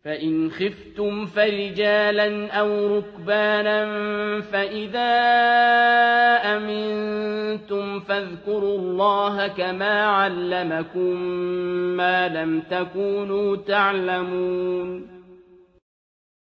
فإن خفتم فرجالا أو ركبانا فإذا أمنتم فاذكروا الله كما علمكم ما لم تكونوا تعلمون